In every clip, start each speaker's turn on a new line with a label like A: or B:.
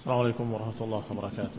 A: Assalamualaikum warahmatullahi wabarakatuh.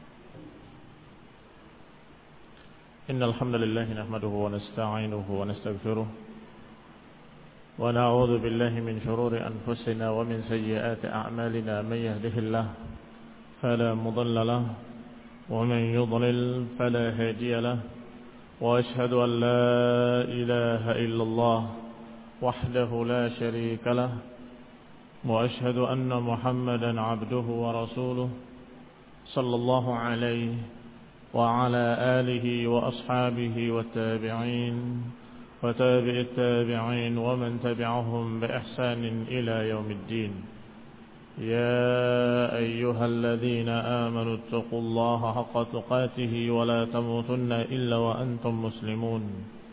A: Innal hamdalillah nahmaduhu wa nasta'inuhu wa nastaghfiruh wa na'udzu billahi min shururi anfusina wa min sayyiati a'malina may yahdihillahu fala mudilla lahu wa man yudlil fala hadiya lahu wa ashhadu an la ilaha illallah wahdahu la sharika lahu وأشهد أن محمدا عبده ورسوله صلى الله عليه وعلى آله وأصحابه والتابعين وتابع التابعين ومن تبعهم بإحسان إلى يوم الدين. يا أيها الذين آمنوا اتقوا الله حق تقاته ولا تموتن إلا وأنتم مسلمون.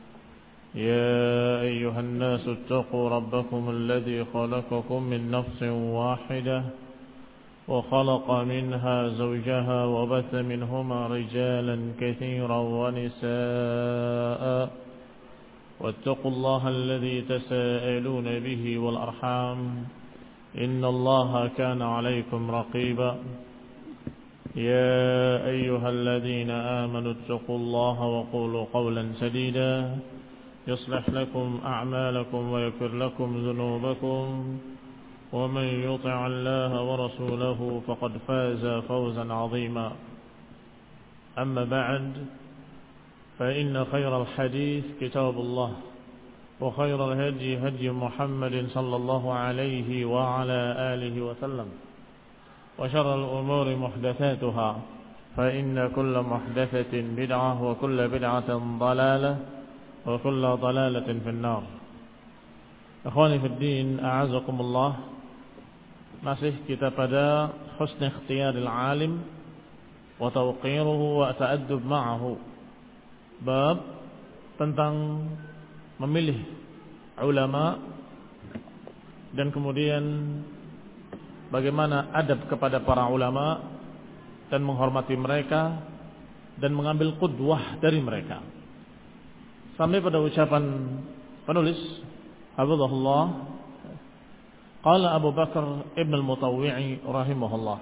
A: يا أيها الناس اتقوا ربكم الذي خلقكم من نفس واحدة وخلق منها زوجها وبث منهما رجالا كثيرا ونساء واتقوا الله الذي تساءلون به والأرحام إن الله كان عليكم رقيبا. يا أيها الذين آمنوا اتقوا الله وقولوا قولا سديدا يصلح لكم أعمالكم ويغفر لكم ذنوبكم ومن يطع الله ورسوله فقد فاز فوزا عظيما. أما بعد فإن خير الحديث كتاب الله وخير الهدي هدي محمد صلى الله عليه وعلى آله وسلم وشر الأمور محدثاتها فإن كل محدثة بدعة وكل بدعة ضلالة وكل ضلالة في النار. Ikhwani fi din, a'azakumullah. Masih kita pada husn ikhtiyaril alim wa tawqiruhu wa ta'addub ma'ahu. Bab tentang memilih ulama dan kemudian bagaimana adab kepada para ulama dan menghormati mereka dan mengambil qudwah dari mereka. Sampai pada ucapan penulis hafizahullah, qala Abu Bakar Ibn al-Mutawwi'i rahimahullah,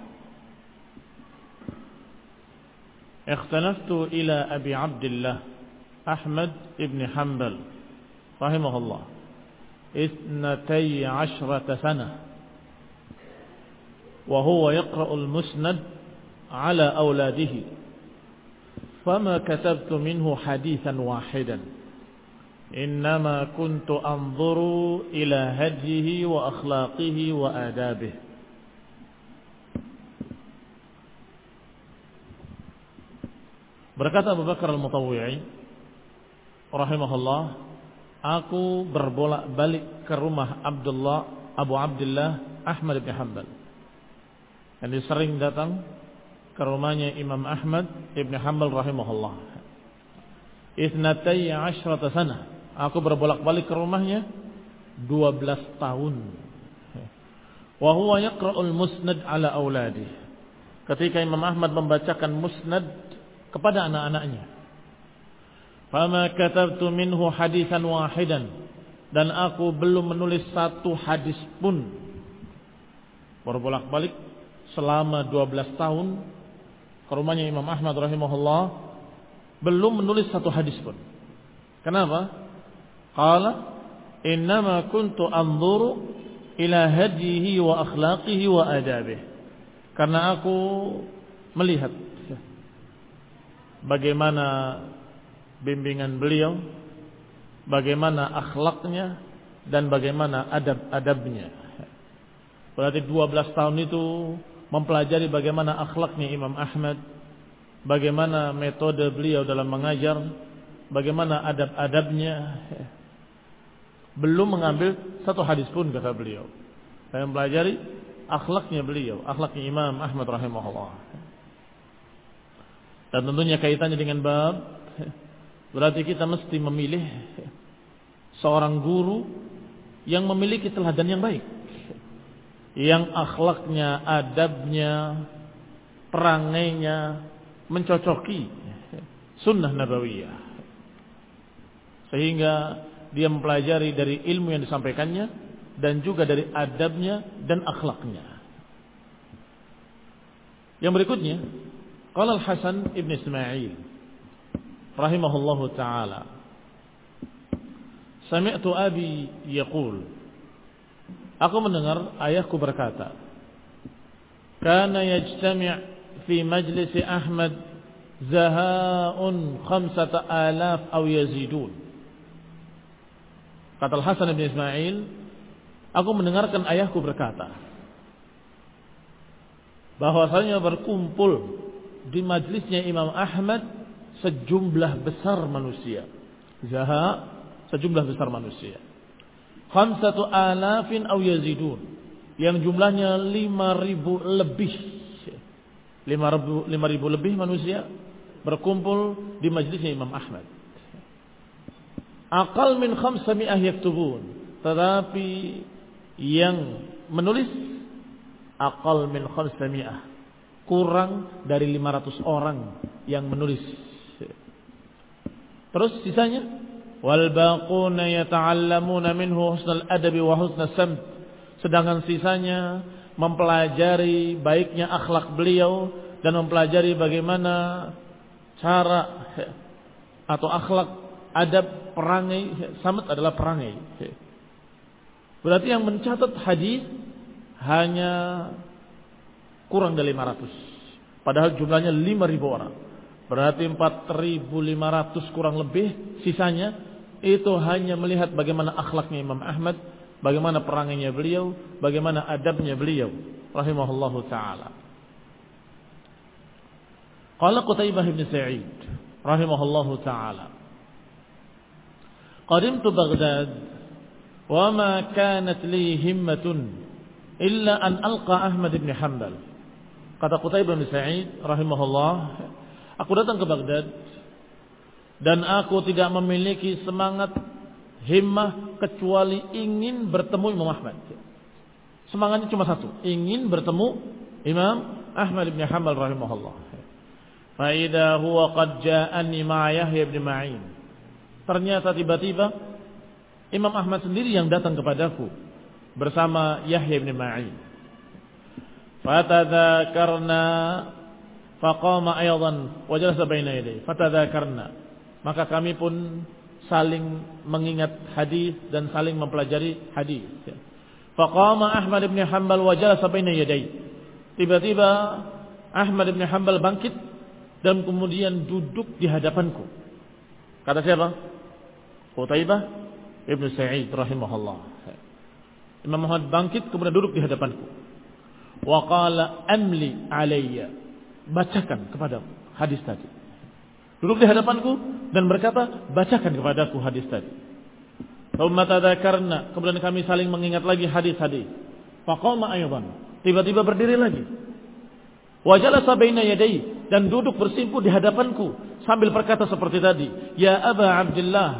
A: ikhtalaftu ila Abi Abdillah Ahmad ibn Hanbal rahimahullah 12 sana wa huwa yaqra'u al-musnad ala awladihi fama katabtu minhu hadithan wahidan إنما كنت أنظر إلى هديه وأخلاقه وآدابه. Berkata Abu Bakar al-Mutawwi'i rahimahullah, aku berbolak-balik ke rumah Abu Abdullah Ahmad bin Hanbal. Yang sering datang ke rumahnya Imam Ahmad bin Hanbal rahimahullah. 12 sana. Aku berbolak-balik ke rumahnya 12 tahun. Wa huwa yaqra'ul musnad ala auladi. Ketika Imam Ahmad membacakan musnad kepada anak-anaknya. Fama katabtu minhu haditsan wahidan. Dan aku belum menulis satu hadis pun. Berbolak-balik selama 12 tahun ke rumahnya Imam Ahmad rahimahullah, belum menulis satu hadis pun. Kenapa? Qala innama kuntu anzuru ila hadihi wa akhlaqihi wa adabihi. Karena aku melihat bagaimana bimbingan beliau, bagaimana akhlaknya dan bagaimana adab-adabnya. Berarti 12 tahun itu mempelajari bagaimana akhlaknya Imam Ahmad, bagaimana metode beliau dalam mengajar, bagaimana adab-adabnya. Belum mengambil satu hadis pun kata beliau. Saya mempelajari akhlaknya beliau, akhlaknya Imam Ahmad rahimahullah. Dan tentunya kaitannya dengan bab, berarti kita mesti memilih seorang guru yang memiliki teladan yang baik, yang akhlaknya, adabnya, perangainya mencocoki sunnah nabawiyah, sehingga dia mempelajari dari ilmu yang disampaikannya dan juga dari adabnya dan akhlaknya. Yang berikutnya, qala Al-Hasan ibn Ismail rahimahullahu taala, sami'tu abi yaqul, aku mendengar ayahku berkata, kana yajtami' fi majlis Ahmad zaha'un 5,000 aw yazidun. Kata Al-Hasan bin Ismail, aku mendengarkan ayahku berkata bahwasanya berkumpul di majlisnya Imam Ahmad sejumlah besar manusia. Zaha, sejumlah besar manusia. 5,000 aw yazidun, yang jumlahnya 5.000 lebih. 5.000 lebih manusia berkumpul di majlisnya Imam Ahmad. Aqal min 500 yaktubun, tetapi yang menulis aqal min 500, kurang dari 500 orang yang menulis. Terus sisanya, wal baquna yata'allamuna minhu husnal adabi wa husnas samt, sedangkan sisanya mempelajari baiknya akhlak beliau dan mempelajari bagaimana cara atau akhlak, adab, perangai. Samt adalah perangai. Berarti yang mencatat hadis hanya kurang dari 500, padahal jumlahnya 5.000 orang. Berarti 4.500 kurang lebih. Sisanya itu hanya melihat bagaimana akhlaknya Imam Ahmad, bagaimana perangainya beliau, bagaimana adabnya beliau rahimahullahu taala. Qala Qutaibah bin Sa'id rahimahullahu taala, qadimtu Baghdad wa ma kanat li himmatun illa an alqa Ahmad bin Hanbal. Kata Qutaibah bin Sa'id rahimahullah, aku datang ke Baghdad dan aku tidak memiliki semangat, himmah, kecuali ingin bertemu Imam Ahmad. Semangatnya cuma satu, ingin bertemu Imam Ahmad bin Hanbal rahimahullah. Fa idza huwa qad ja'ani ma'a Yahya bin Ma'in. Ternyata tiba-tiba Imam Ahmad sendiri yang datang kepadaku bersama Yahya bin Ma'in. Fatadzakarna faqama aydan wa jalasa baina yaday. Fatadzakarna, maka kami pun saling mengingat hadis dan saling mempelajari hadis. Faqama Ahmad bin Hanbal wa jalasa baina yaday. Tiba-tiba Ahmad bin Hanbal bangkit dan kemudian duduk di hadapanku. Kata siapa? Qutaibah ibn Sa'id rahimahullah. Imam Ahmad bangkit kemudian duduk di hadapanku. Wa qala amli alayya, bacakan kepadaku hadis tadi. Duduk di hadapanku dan berkata, bacakan kepadaku hadis tadi. Thumma tadzakarna, kemudian kami saling mengingat lagi hadis-hadis. Faqama aydan, tiba-tiba berdiri lagi. Wa jalasa baina yadayhi, dan duduk bersimpuh di hadapanku sambil berkata seperti tadi, ya Aba Abdullah,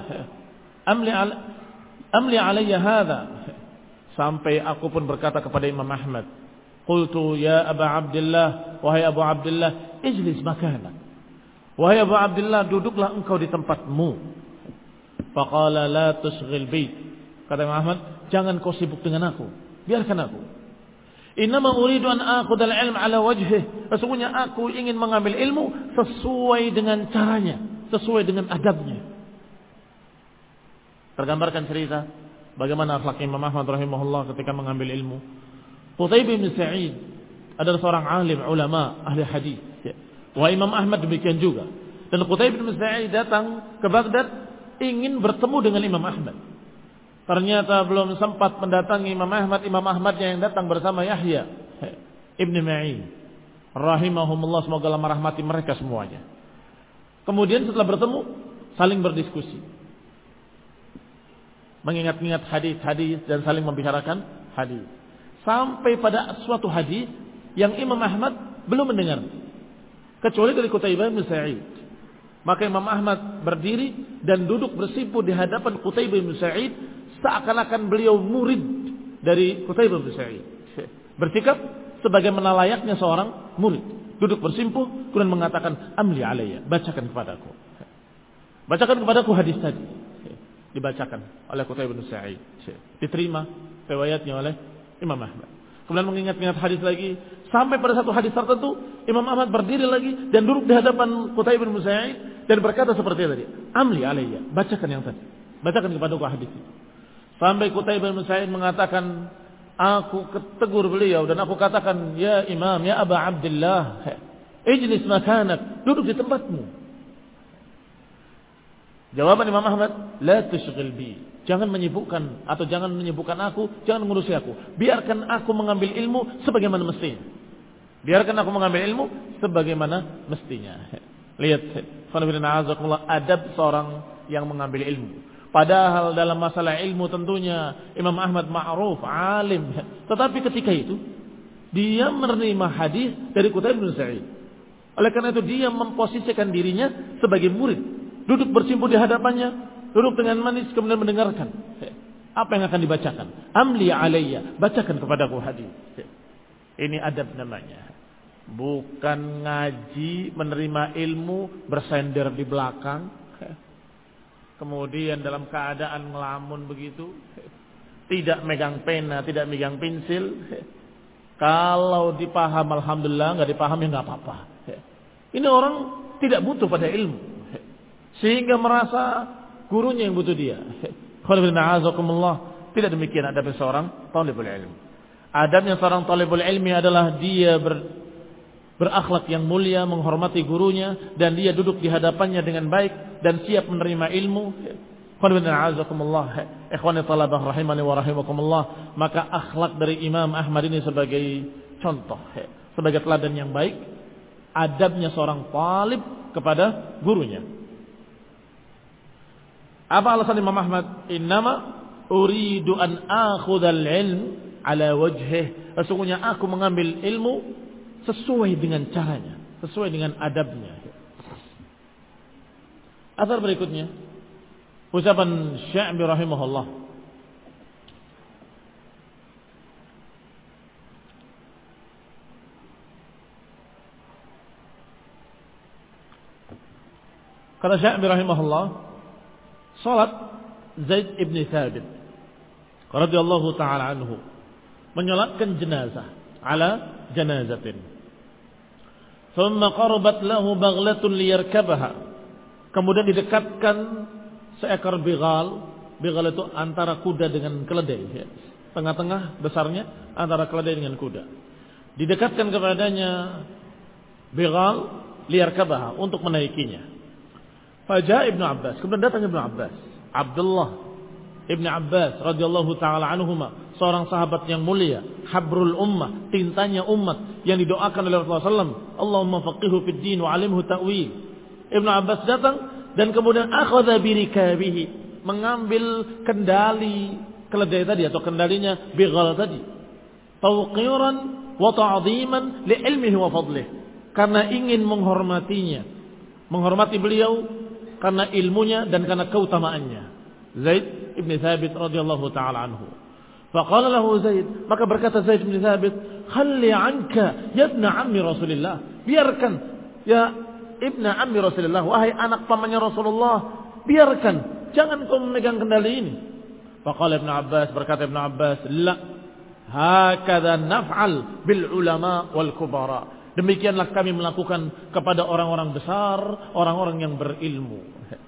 A: amli alayya hadha. Sampai aku pun berkata kepada Imam Ahmad, qultu ya Aba Abdullah, wahai Abu Abdullah, ijlis makanak. Wahai Abu Abdullah, duduklah engkau di tempatmu. Faqala la tusghil bait. Kata Imam Ahmad, jangan kau sibuk dengan aku, biarkan aku. Innama uridu an akhudha al-ilm ala wajhih. Sesungguhnya aku ingin mengambil ilmu sesuai dengan caranya, sesuai dengan adabnya. Tergambarkan cerita bagaimana akhlak Imam Ahmad rahimahullah ketika mengambil ilmu. Qutaibah bin Sa'id adalah seorang alim ulama ahli hadis. Wa Imam Ahmad demikian juga. Dan Qutaibah bin Sa'id datang ke Baghdad ingin bertemu dengan Imam Ahmad. Ternyata belum sempat mendatangi Imam Ahmad, Imam Ahmadnya yang datang bersama Yahya ibn Ma'in rahimahumullah, semoga Allah merahmati mereka semuanya. Kemudian setelah bertemu saling berdiskusi, mengingat-ingat hadis-hadis dan saling membicarakan hadis. Sampai pada suatu hadis yang Imam Ahmad belum mendengar kecuali dari Qutaibah bin Sa'id. Maka Imam Ahmad berdiri dan duduk bersimpuh di hadapan Qutaibah bin Sa'id, seakan-akan beliau murid dari Qutaibah bin Sa'id. Bersikap sebagaimana layaknya seorang murid, duduk bersimpuh kemudian mengatakan, amli alayya, bacakan kepadaku. Bacakan kepadaku hadis tadi. Dibacakan oleh Qutaibah bin Sa'id. Diterima riwayatnya oleh Imam Ahmad. Kemudian mengingat-ingat hadis lagi. Sampai pada satu hadis tertentu, Imam Ahmad berdiri lagi dan duduk di hadapan Qutaibah bin Sa'id dan berkata seperti tadi, "Amli alayya, bacakan yang tadi. Bacakan kepadaku hadis itu." Sampai Qutaibah bin Sa'id mengatakan, aku tegur beliau dan aku katakan, "Ya Imam, ya Aba Abdullah, ijlis makanak, duduk di tempatmu." Jawaban Imam Ahmad, "La tushghil bi." Jangan menyibukkan atau jangan menyibukkan aku, jangan mengurusi aku. Biarkan aku mengambil ilmu sebagaimana mestinya. Biarkan aku mengambil ilmu sebagaimana mestinya. Lihat, adab seorang yang mengambil ilmu. Padahal dalam masalah ilmu tentunya Imam Ahmad ma'ruf, alim. Tetapi ketika itu dia menerima hadis dari Qutaibah bin Sa'id. Oleh karena itu dia memposisikan dirinya sebagai murid, duduk bersimpuh di hadapannya, duduk dengan manis kemudian mendengarkan apa yang akan dibacakan. Amli alayya, bacakan kepadaku hadis. Ini adab namanya. Bukan ngaji, menerima ilmu, bersender di belakang. Kemudian dalam keadaan ngelamun begitu. Tidak megang pena, tidak megang pensil. Kalau dipaham alhamdulillah, enggak dipaham ya enggak apa-apa. Ini orang tidak butuh pada ilmu. Sehingga merasa gurunya yang butuh dia. Tidak demikian adabnya seorang talibul ilmi. Adabnya seorang talibul ilmi adalah dia berakhlak yang mulia, menghormati gurunya, dan dia duduk di hadapannya dengan baik dan siap menerima ilmu. Ikhwani talabah rahimani wa rahimakumullah. Maka akhlak dari Imam Ahmad ini sebagai contoh, sebagai teladan yang baik. Adabnya seorang talib kepada gurunya. Apa alasan Imam Ahmad? Innama uridu an akhudhal ilm ala wajhih. Sesungguhnya aku mengambil ilmu sesuai dengan caranya, sesuai dengan adabnya. Asar berikutnya, ucapan Sya'bi rahimahullah. Kata Sya'bi rahimahullah, salat Zaid ibn Thabit radhiyallahu ta'ala anhu menyolatkan jenazah ala janazatin. Thumma qarabat lahu baghlatun liyarkabaha. Kemudian didekatkan seekor bighal. Bighal itu antara kuda dengan keledai, ya. Tengah-tengah besarnya antara keledai dengan kuda. Didekatkan kepadanya bighal liyarkabaha, untuk menaikinya. Faja Ibnu Abbas, kemudian datang Ibnu Abbas, Abdullah Ibnu Abbas radhiyallahu taala anhuma, seorang sahabat yang mulia, habrul ummah, tintanya umat yang didoakan oleh Rasulullah SAW. Allahumma faqihu fid din wa 'alimhu ta'wil. Ibnu Abbas datang dan kemudian akhadha birikabihi, mengambil kendali keledai tadi atau kendalinya bighal tadi. Tawqiran wa ta'dhiman li ilmihi wa fadlihi, karena ingin menghormatinya, menghormati beliau karena ilmunya dan karena keutamaannya. Zaid ibn Thabit radhiyallahu taala anhu. Faqala lahu Zaid, maka berkata Zaid bin Thabit, "Khalli anka ya ibn ammi Rasulillah." Biarkan ya ibn ammi Rasulillah, wahai anak pamannya Rasulullah, biarkan, jangan kau memegang kendali ini. Faqala Ibn Abbas, berkata Ibn Abbas, "La, hakadha naf'al bil ulama wal kubara." Demikianlah kami melakukan kepada orang-orang besar, orang-orang yang berilmu.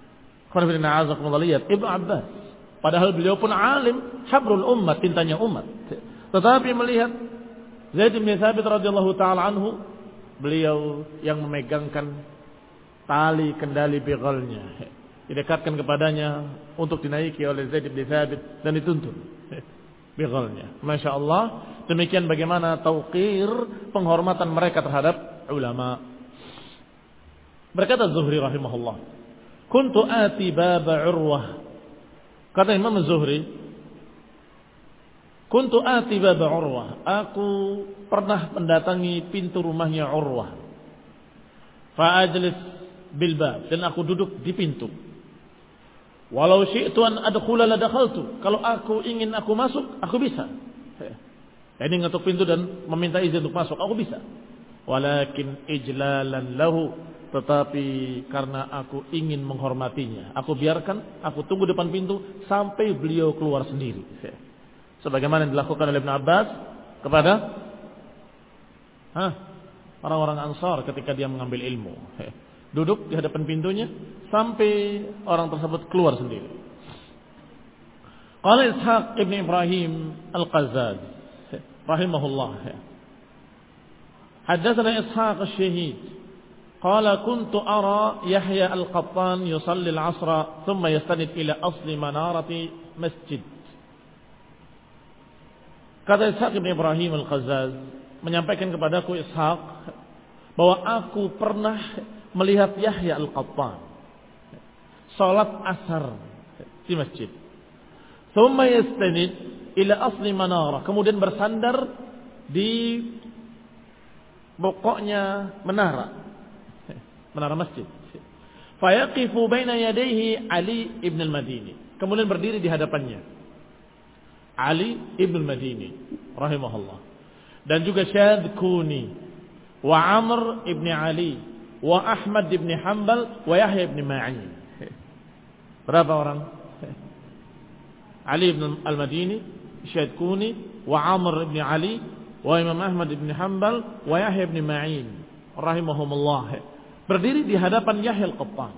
A: Ibn Abbas, padahal beliau pun alim, habrul ummah, tintanya umat. Tetapi melihat Zaid bin Thabit radhiyallahu taala anhu, beliau yang memegangkan tali kendali bighalnya, didekatkan kepadanya untuk dinaiki oleh Zaid bin Thabit dan dituntun bighalnya. Masya Allah, demikian bagaimana tauqir, penghormatan mereka terhadap ulama. Berkata Zuhri rahimahullah, kuntu ati baba Urwah. Kata Imam Zuhri, kuntu ati baba Urwah, aku pernah mendatangi pintu rumahnya Urwah. Fa ajlis bil bab, dan aku duduk di pintu. Walau syi'tu an adkhula la dakhaltu, kalau aku ingin aku masuk, aku bisa. Ini ngetuk pintu dan meminta izin untuk masuk, aku bisa. Walakin ijlalan lahu, tetapi karena aku ingin menghormatinya, aku biarkan, aku tunggu depan pintu sampai beliau keluar sendiri. Sebagaimana yang dilakukan oleh Ibn Abbas kepada orang-orang Ansar ketika dia mengambil ilmu. Duduk di hadapan pintunya sampai orang tersebut keluar sendiri. Qala Ishaq ibn Ibrahim Al-Qazzaz rahimahullah. Haddatsana Ishaq Asy-Syahid qala kuntu ara Yahya Al-Qattan yusalli al-'asra thumma yastanid ila asli manarati masjid. Kata Ishaq ibn Ibrahim Al-Qazzaz menyampaikan kepadaku Ishaq bahwa aku pernah melihat Yahya Al-Qattan salat asar di masjid. Thumma yastanid ila asli manara, kemudian bersandar di pokoknya menara masjid. Fayaqifu baina yadayhi Ali ibn al-Madini, kemudian berdiri di hadapannya Ali ibn al-Madini rahimahullah, dan juga Syadkuni wa Amr ibn Ali wa Ahmad ibn Hanbal wa Yahya ibn Ma'in. Berapa orang? Ali ibn al-Madini, Syadkuni wa Amr ibn Ali wa Imam Ahmad ibn Hanbal wa Yahya ibn Ma'in rahimahumullah, berdiri di hadapan Yahya Al-Qattan.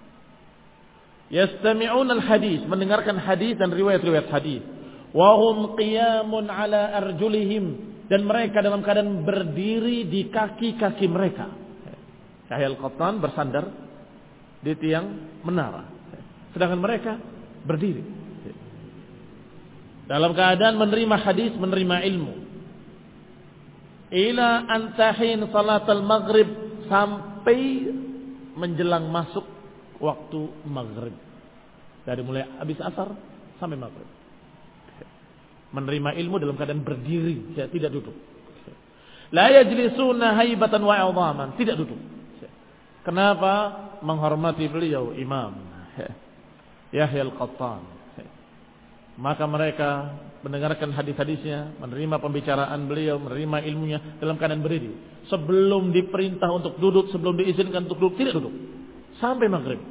A: Yastami'un al-hadis, mendengarkan hadis dan riwayat-riwayat hadis. Wa hum qiyamun ala arjulihim, dan mereka dalam keadaan berdiri di kaki-kaki mereka. Yahya Al-Qattan bersandar di tiang menara, sedangkan mereka berdiri dalam keadaan menerima hadis, menerima ilmu. Ila antahin salatul maghrib, sampai menjelang masuk waktu maghrib. Dari mulai habis asar sampai maghrib. Menerima ilmu dalam keadaan berdiri, tidak duduk. La yajlisuna haibatan wa 'idhaman, tidak duduk. Kenapa? Menghormati beliau Imam Yahya Al-Qattan. Maka mereka mendengarkan hadis-hadisnya, menerima pembicaraan beliau, menerima ilmunya dalam keadaan berdiri. Sebelum diperintah untuk duduk, sebelum diizinkan untuk duduk, tidak duduk sampai maghrib.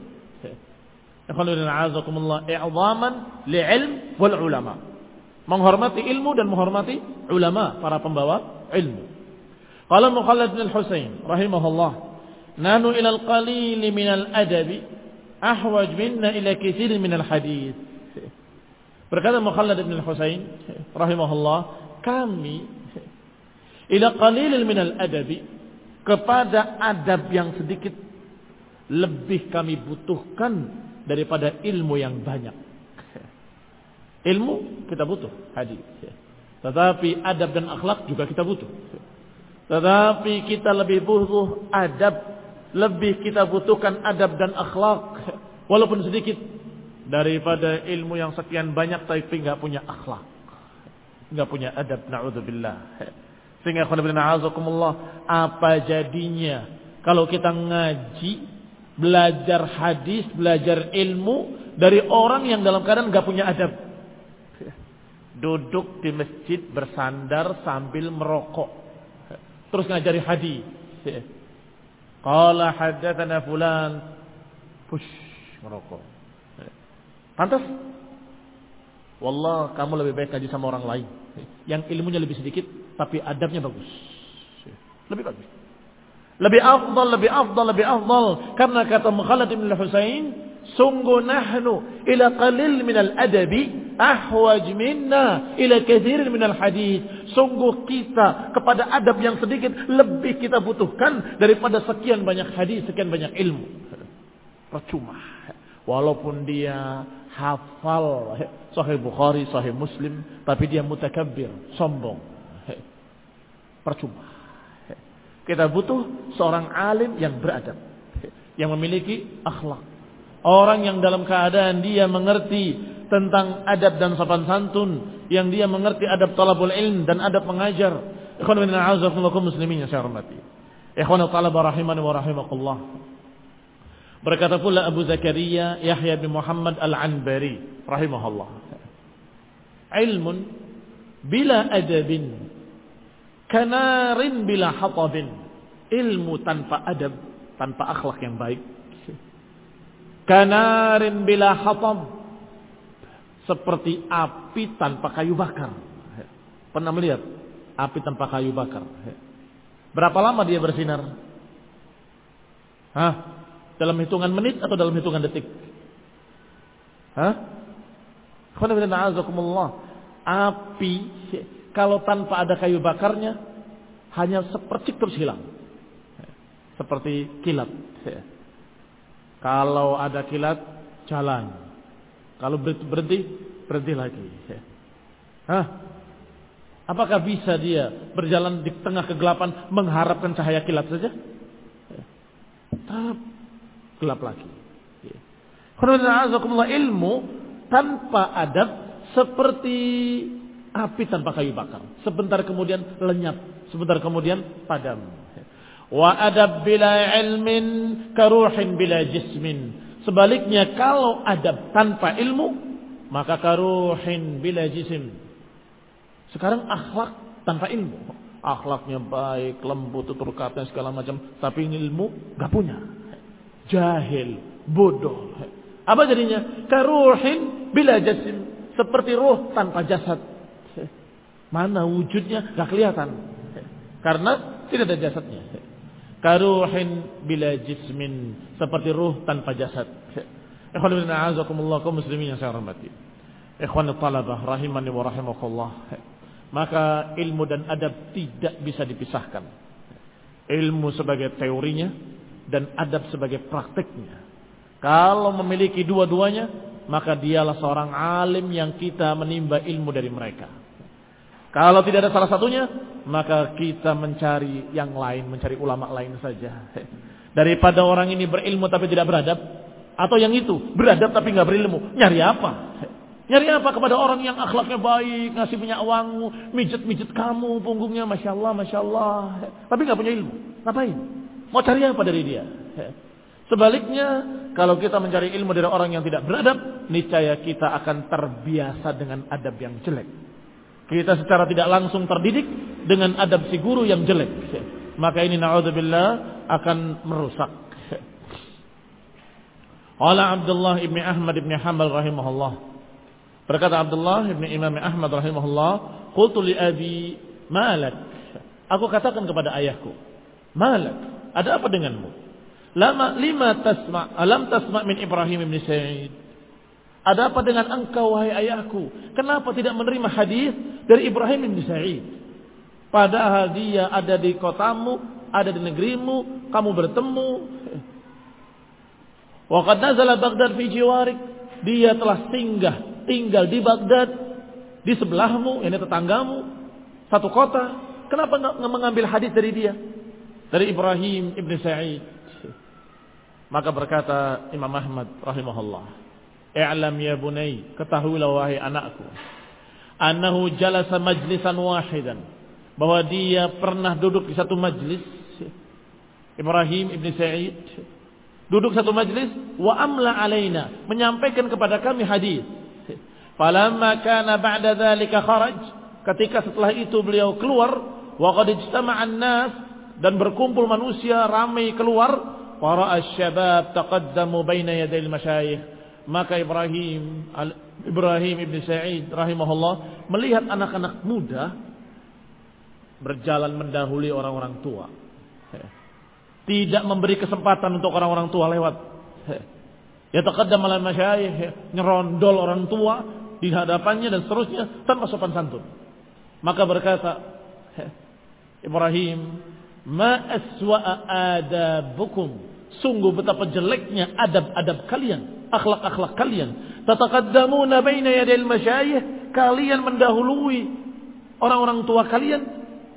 A: I'zaman li'ilm wal ulama, menghormati ilmu dan menghormati ulama, para pembawa ilmu. Qala Mukhalid bin Al-Husain rahimahullah, nanu ila al-qalil min al-adabi ahwaj minna ila katsir min al-hadis. Berkata Mukhalid bin Al-Husain rahimahullah, kami ila qalil min al-adabi, kepada adab yang sedikit lebih kami butuhkan daripada ilmu yang banyak. Ilmu kita butuh, hadis. Tetapi adab dan akhlak juga kita butuh. Tetapi kita lebih butuh adab, lebih kita butuhkan adab dan akhlak, walaupun sedikit, daripada ilmu yang sekian banyak tapi enggak punya akhlak, enggak punya adab, naudzubillah. Sehingga azakumullah, apa jadinya kalau kita ngaji, belajar hadis, belajar ilmu dari orang yang dalam keadaan enggak punya adab. Duduk di masjid bersandar sambil merokok, terus ngajari hadis. Qala haddatsana fulan, push, merokok. Pantas? Wallah, kamu lebih baik kaji sama orang lain yang ilmunya lebih sedikit tapi adabnya bagus. Lebih bagus. Lebih afdal. Karena kata Mukhalid bin Al-Husain, sungguh nahnu ila qalil min al-adabi ahwaj minna ila katsir min al-hadis. Sungguh kita kepada adab yang sedikit lebih kita butuhkan daripada sekian banyak hadis, sekian banyak ilmu. Percuma. Walaupun dia hafal Sahih Bukhari, Sahih Muslim, tapi dia mutakabbir, sombong. Percuma. Kita butuh seorang alim yang beradab, yang memiliki akhlak. Orang yang dalam keadaan dia mengerti tentang adab dan sopan santun, yang dia mengerti adab talabul ilm dan adab mengajar. Ikhwan bin a'azakumullah muslimin yang saya hormati. Ikhwan talaba rahimani wa rahimakumullah. Berkata pula Abu Zakaria Yahya bin Muhammad Al-Anbari rahimahullah, ilmun bila adabin kanarin bila hatabin. Ilmu tanpa adab, tanpa akhlak yang baik, kanarin bila hatab, seperti api tanpa kayu bakar. Pernah melihat api tanpa kayu bakar. Berapa lama dia bersinar? Dalam hitungan menit atau dalam hitungan detik? Api kalau tanpa ada kayu bakarnya hanya sepercik terus hilang. Seperti kilat. Kalau ada kilat jalan. Kalau berhenti lagi. Apakah bisa dia berjalan di tengah kegelapan mengharapkan cahaya kilat saja? Gelap lagi. Ilmu tanpa adab seperti api tanpa kayu bakar. Sebentar kemudian lenyap, sebentar kemudian padam. Wa adab bila ilmin karuhin bila jismin. Sebaliknya kalau adab tanpa ilmu, maka karuhin bila jism. Sekarang akhlak tanpa ilmu. Akhlaknya baik, lembut, tutur kata segala macam, tapi ilmu gak punya. Jahil, bodoh. Apa jadinya? Karuhin bila jasim. Seperti ruh tanpa jasad. Mana wujudnya? Gak kelihatan. Karena tidak ada jasadnya. Karuhin bila jismin. Seperti ruh tanpa jasad. Ikhwan ibn a'azakumullah, kaum muslimin yang saya hormati. Ikhwan talabah rahimani wa rahimakumullah. Maka ilmu dan adab tidak bisa dipisahkan. Ilmu sebagai teorinya dan adab sebagai prakteknya. Kalau memiliki dua-duanya, maka dialah seorang alim yang kita menimba ilmu dari mereka. Kalau tidak ada salah satunya, maka kita mencari yang lain, mencari ulama lain saja. Daripada orang ini berilmu tapi tidak beradab, atau yang itu beradab tapi nggak berilmu, nyari apa? Nyari apa kepada orang yang akhlaknya baik, ngasih minyak wangi, mijet kamu punggungnya, masya Allah, tapi nggak punya ilmu, ngapain? Mau cari apa dari dia? Sebaliknya, kalau kita mencari ilmu dari orang yang tidak beradab, niscaya kita akan terbiasa dengan adab yang jelek. Kita secara tidak langsung terdidik dengan adab si guru yang jelek. Maka ini na'udzubillah akan merusak. Qala Abdullah ibn Ahmad ibn Hanbal rahimahullah. Berkata Abdullah ibn Imam Ahmad rahimahullah, qultu li abi malak. Aku katakan kepada ayahku, malak, ada apa denganmu? Alam tasma' min Ibrahim ibn Sa'id. Ada apa dengan engkau wahai ayahku? Kenapa tidak menerima hadis dari Ibrahim ibn Sa'id? Padahal dia ada di kotamu, ada di negerimu, kamu bertemu. Wa qad nazala Baghdad fi jiwarik. Dia telah tinggal di Baghdad, di sebelahmu, ini tetanggamu, satu kota. Kenapa enggak mengambil hadis dari dia? Dari Ibrahim ibn Sa'id. Maka berkata Imam Ahmad rahimahullah, "I'lam ya bunai, ketahuilah wahai anakku, annahu jalasa majlisan wahidan." Bahwa dia pernah duduk di satu majlis, Ibrahim ibn Sa'id duduk satu majlis, wa amla alaina, menyampaikan kepada kami hadis. Falamma kana ba'da dzalika kharaj, ketika setelah itu beliau keluar, wa qad ijtama'an nas, dan berkumpul manusia ramai keluar, para asy-syabab taqaddamu baina yaday al-masyayikh. Maka Ibrahim ibn Sa'id rahimahullah melihat anak-anak muda berjalan mendahului orang-orang tua. Tidak memberi kesempatan untuk orang-orang tua lewat. Ya taqaddam ala masyayikh, nyerondol orang tua di hadapannya dan seterusnya tanpa sopan santun. Maka berkata Ibrahim, "Ma aswa'a adabukum." Sungguh betapa jeleknya adab-adab kalian, akhlak-akhlak kalian. Tataqaddamuna baina yadil masyayikh, kalian mendahului orang-orang tua kalian.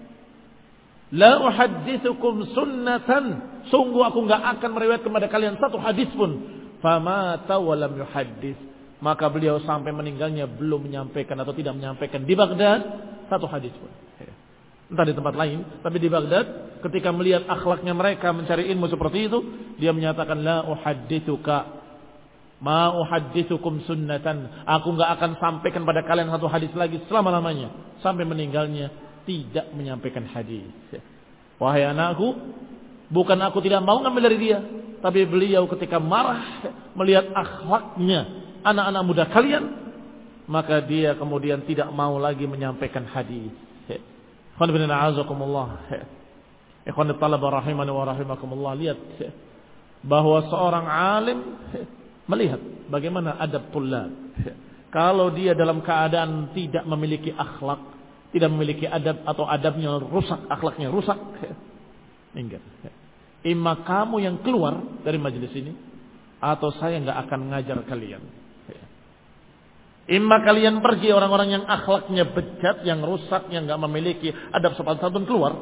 A: La uhaddithukum sunnatan, sungguh aku enggak akan meriwayatkan kepada kalian satu hadis pun. Famata wa lam yuhaddits, maka beliau sampai meninggalnya belum menyampaikan atau tidak menyampaikan di Baghdad satu hadis pun. Entah di tempat lain, tapi di Baghdad ketika melihat akhlaknya mereka mencari ilmu seperti itu, dia menyatakan la uhadditsuka ma uhadditsukum sunnatan, aku enggak akan sampaikan pada kalian satu hadis lagi selama-lamanya, sampai meninggalnya tidak menyampaikan hadis. Wahai anakku, bukan aku tidak mau ngambil dari dia, tapi beliau ketika marah melihat akhlaknya anak-anak muda kalian, maka dia kemudian tidak mau lagi menyampaikan hadis. Ikhwan talaba rahimani wa rahimakumullah, lihat bahwa seorang alim melihat bagaimana adab tullab. Kalau dia dalam keadaan tidak memiliki akhlak, tidak memiliki adab atau adabnya rusak, akhlaknya rusak, minggir. Imma kamu yang keluar dari majelis ini, atau saya nggak akan ngajar kalian. Imma kalian pergi, orang-orang yang akhlaknya bejat, yang rusak, yang nggak memiliki adab sopan santun keluar.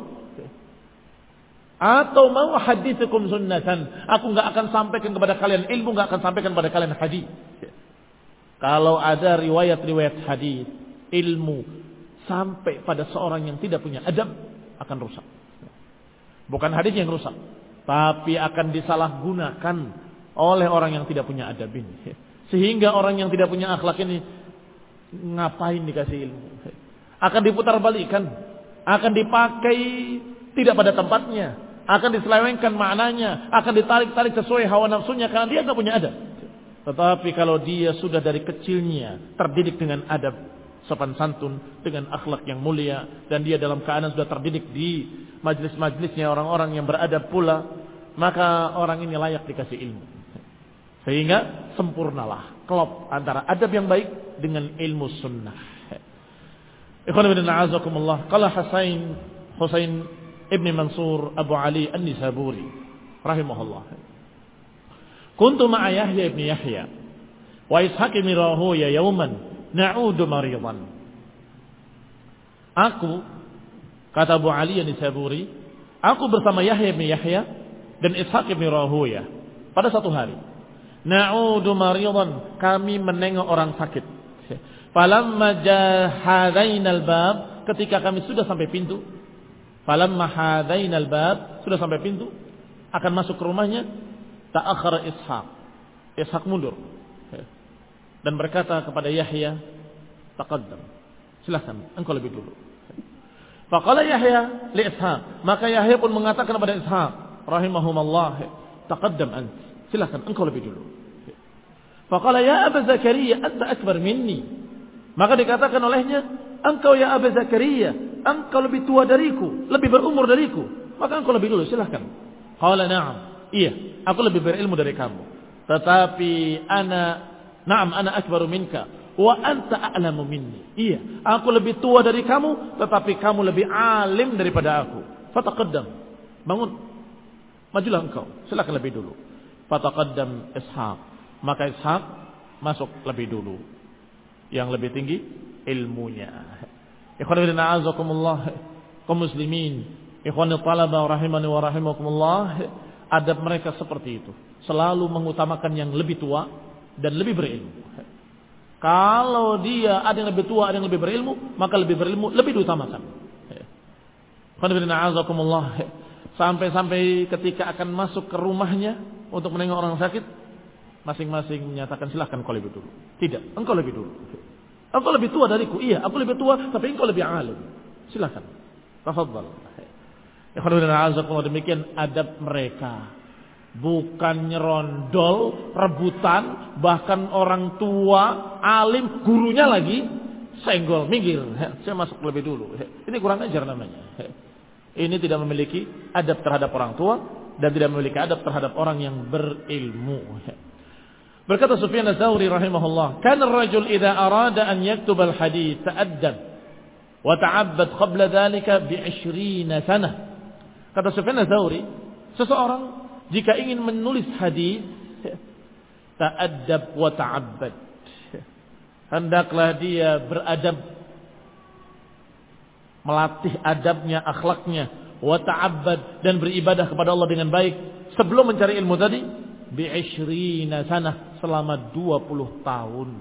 A: Atau mau hadithukum sunnatan, aku nggak akan sampaikan kepada kalian ilmu, nggak akan sampaikan kepada kalian hadis. Kalau ada riwayat-riwayat hadis, ilmu sampai pada seorang yang tidak punya adab akan rusak. Bukan hadis yang rusak, tapi akan disalahgunakan oleh orang yang tidak punya adab ini. Sehingga orang yang tidak punya akhlak ini ngapain dikasih ilmu? Akan diputar balikan, akan dipakai tidak pada tempatnya, akan diselewengkan maknanya, akan ditarik-tarik sesuai hawa nafsunya karena dia nggak punya adab. Tetapi kalau dia sudah dari kecilnya terdidik dengan adab, sopan santun, dengan akhlak yang mulia, dan dia dalam keadaan sudah terdidik di majelis-majelisnya orang-orang yang beradab pula, maka orang ini layak dikasih ilmu. Sehingga sempurnalah klop antara adab yang baik dengan ilmu sunnah. Ikhwan fillah a'azakumullah, qala Husain ibn Mansur Abu Ali An-Nisaburi rahimahullah. Kuntu ma'a Yahya ibn Yahya wa Ishaq ibn Rahuya yawman na'udu maridan. Aku, kata Abu Ali An-Nisaburi, aku bersama Yahya ibn Yahya dan Ishaq ibn Rahuya pada satu hari. Na'udu maridan, kami menengok orang sakit. Falamma jahadainal bab, ketika kami sudah sampai pintu. Falamma hadainal bab, sudah sampai pintu, akan masuk ke rumahnya, ta'akhkhara Ishaq. Ishaq mundur dan berkata kepada Yahya, taqaddam, silakan engkau lebih dulu. Faqala Yahya li Ishaq, maka Yahya pun mengatakan kepada Ishaq rahimahumullah, taqaddam ant, silakan engkau lebih dulu. Faqala ya Aba Zakaria anta akbar minni, maka dikatakan olehnya, engkau ya Aba Zakaria, engkau lebih tua dariku, lebih berumur dariku, maka engkau lebih dulu, silakan. Qala na'am, iya, aku lebih berilmu dari kamu, tetapi ana akbaru minka wa anta a'lamu minni. Iya, aku lebih tua dari kamu, tetapi kamu lebih alim daripada aku. Fataqaddam, bangun, majulah engkau, silakan lebih dulu. Fataqaddam Ishaq, maka Ishaq masuk lebih dulu. Yang lebih tinggi ilmunya. Ikhwan fillah a'azakumullah, kaum muslimin, ikhwan talaba rahimani wa rahimakumullah, adab mereka seperti itu, selalu mengutamakan yang lebih tua dan lebih berilmu. Kalau dia ada yang lebih tua, ada yang lebih berilmu, maka lebih berilmu lebih diutamakan. Sampai-sampai ketika akan masuk ke rumahnya untuk menengok orang sakit, masing-masing menyatakan silahkan kau lebih dulu. Tidak, engkau lebih dulu. Engkau lebih tua dariku. Iya, aku lebih tua, tapi engkau lebih alim. Silahkan. Tafadhal. Demikian adab mereka. Bukan nyerondol, rebutan, bahkan orang tua, alim, gurunya lagi senggol, minggir. Saya masuk lebih dulu. Ini kurang ajar namanya. Ini tidak memiliki adab terhadap orang tua dan tidak memiliki adab terhadap orang yang berilmu. Berkata Sufyan Ats-Tsauri rahimahullah, "Kana ar-rajul idza arada an yaktuba al-hadits ta'addab wa ta'abbad qabla dhalika bi 20 sanah." Kata Sufyan Ats-Tsauri, seseorang jika ingin menulis hadis, ta'addab wa ta'abbad, hendaklah dia beradab, melatih adabnya, akhlaknya, wa ta'abbad, dan beribadah kepada Allah dengan baik sebelum mencari ilmu tadi, bi 20 sanah, selama 20 tahun.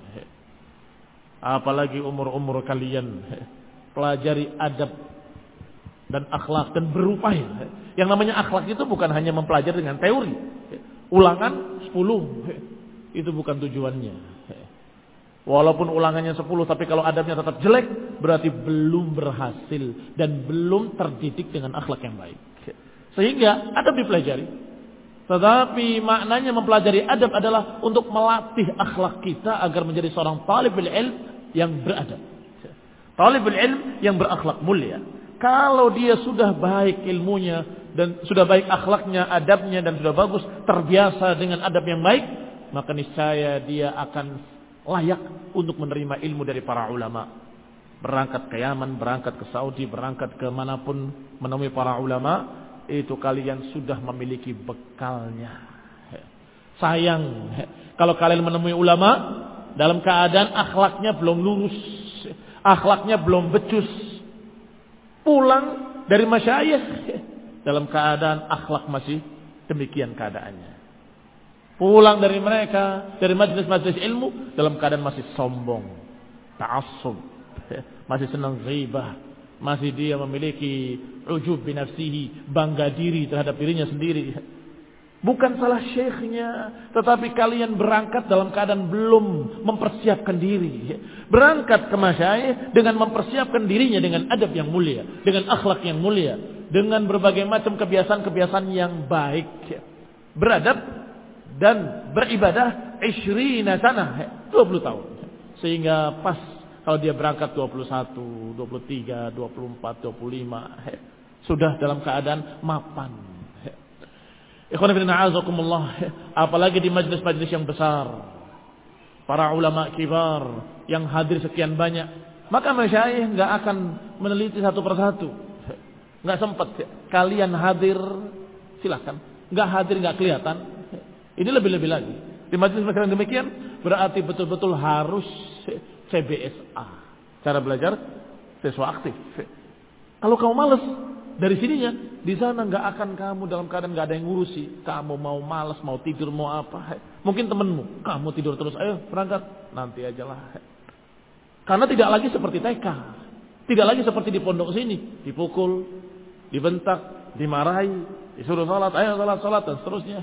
A: Apalagi umur-umur kalian, pelajari adab dan akhlak dan berupaya. Yang namanya akhlak itu bukan hanya mempelajari dengan teori. Ulangan 10, itu bukan tujuannya. Walaupun ulangannya 10, tapi kalau adabnya tetap jelek, berarti belum berhasil dan belum terdidik dengan akhlak yang baik. Sehingga adab dipelajari. Tetapi maknanya mempelajari adab adalah untuk melatih akhlak kita agar menjadi seorang talibul ilm yang beradab. Talibul ilm yang berakhlak mulia. Kalau dia sudah baik ilmunya dan sudah baik akhlaknya, adabnya dan sudah bagus, terbiasa dengan adab yang baik, maka niscaya dia akan layak untuk menerima ilmu dari para ulama. Berangkat ke Yaman, berangkat ke Saudi, berangkat ke manapun menemui para ulama, itu kalian sudah memiliki bekalnya. Sayang kalau kalian menemui ulama dalam keadaan akhlaknya belum lurus, akhlaknya belum becus. Pulang dari masyayikh dalam keadaan akhlak masih demikian keadaannya. Pulang dari mereka, dari majlis-majlis ilmu dalam keadaan masih sombong, ta'assub, masih senang ghibah, masih dia memiliki ujub binafsihi, bangga diri terhadap dirinya sendiri. Bukan salah syekhnya, tetapi kalian berangkat dalam keadaan belum mempersiapkan diri. Berangkat ke masyayikh dengan mempersiapkan dirinya dengan adab yang mulia, dengan akhlak yang mulia, dengan berbagai macam kebiasaan-kebiasaan yang baik. Beradab dan beribadah 20 sana, 20 tahun. Sehingga pas kalau dia berangkat 21, 23, 24, 25, sudah dalam keadaan mapan. Ikhwan fillah a'azakumullah, apalagi di majlis-majlis yang besar, para ulama kibar yang hadir sekian banyak, maka masyayikh enggak akan meneliti satu persatu. Enggak sempat. Kalian hadir silakan, enggak hadir enggak kelihatan. Ini lebih-lebih lagi. Di majlis-majlis yang demikian berarti betul-betul harus CBSA, cara belajar siswa aktif. Kalau kamu malas dari sininya, di sana nggak akan kamu dalam keadaan nggak ada yang ngurusi. Kamu mau malas, mau tidur, mau apa? Mungkin temenmu, kamu tidur terus, ayo berangkat, nanti aja lah. Karena tidak lagi seperti TK, tidak lagi seperti di pondok sini, dipukul, dibentak, dimarahi, disuruh sholat, ayo sholat dan seterusnya.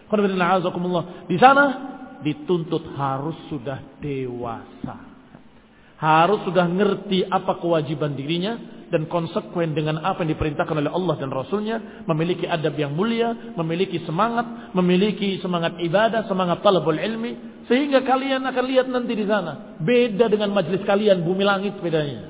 A: Di sana dituntut harus sudah dewasa, harus sudah ngerti apa kewajiban dirinya dan konsekuen dengan apa yang diperintahkan oleh Allah dan Rasulnya, memiliki adab yang mulia, memiliki semangat ibadah, semangat talabul ilmi, sehingga kalian akan lihat nanti di sana beda dengan majlis kalian bumi langit bedanya.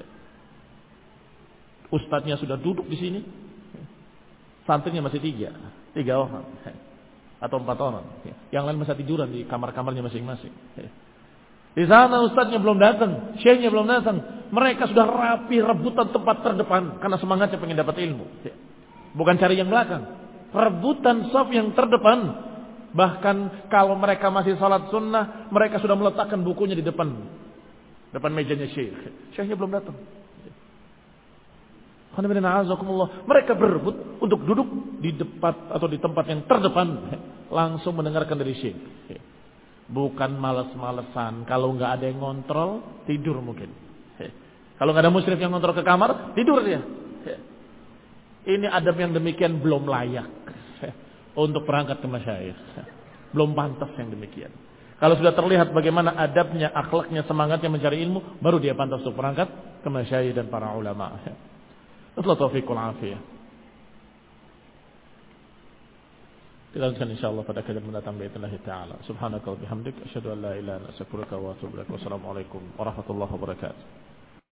A: Ustadznya sudah duduk di sini, santrinya masih tiga orang atau 4 orang, yang lain masih tiduran di kamar-kamarnya masing-masing. Di sana ustadznya belum datang, syekhnya belum datang. Mereka sudah rapi rebutan tempat terdepan karena semangatnya pengen dapat ilmu. Bukan cari yang belakang, rebutan saf yang terdepan. Bahkan kalau mereka masih salat sunnah, mereka sudah meletakkan bukunya di depan mejanya syekh. Syekhnya belum datang. Mereka berebut untuk duduk di depan atau di tempat yang terdepan, langsung mendengarkan dari syekh. Bukan malas-malesan. Kalau nggak ada yang ngontrol, tidur mungkin. Kalau nggak ada musyrif yang ngontrol ke kamar, tidur dia. Ini adab yang demikian belum layak untuk berangkat ke masyayikh. Belum pantas yang demikian. Kalau sudah terlihat bagaimana adabnya, akhlaknya, semangatnya mencari ilmu, baru dia pantas untuk berangkat ke masyayikh dan para ulama. Wassalamualaikum warahmatullahi wabarakatuh. Kita lanjutkan insyaallah pada kajian mendatang باذنillah taala. Subhanaka wa bihamdik asyhadu an la ilaha illa anta astaghfiruka wa atubu ilaik. Wassalamualaikum warahmatullahi wabarakatuh.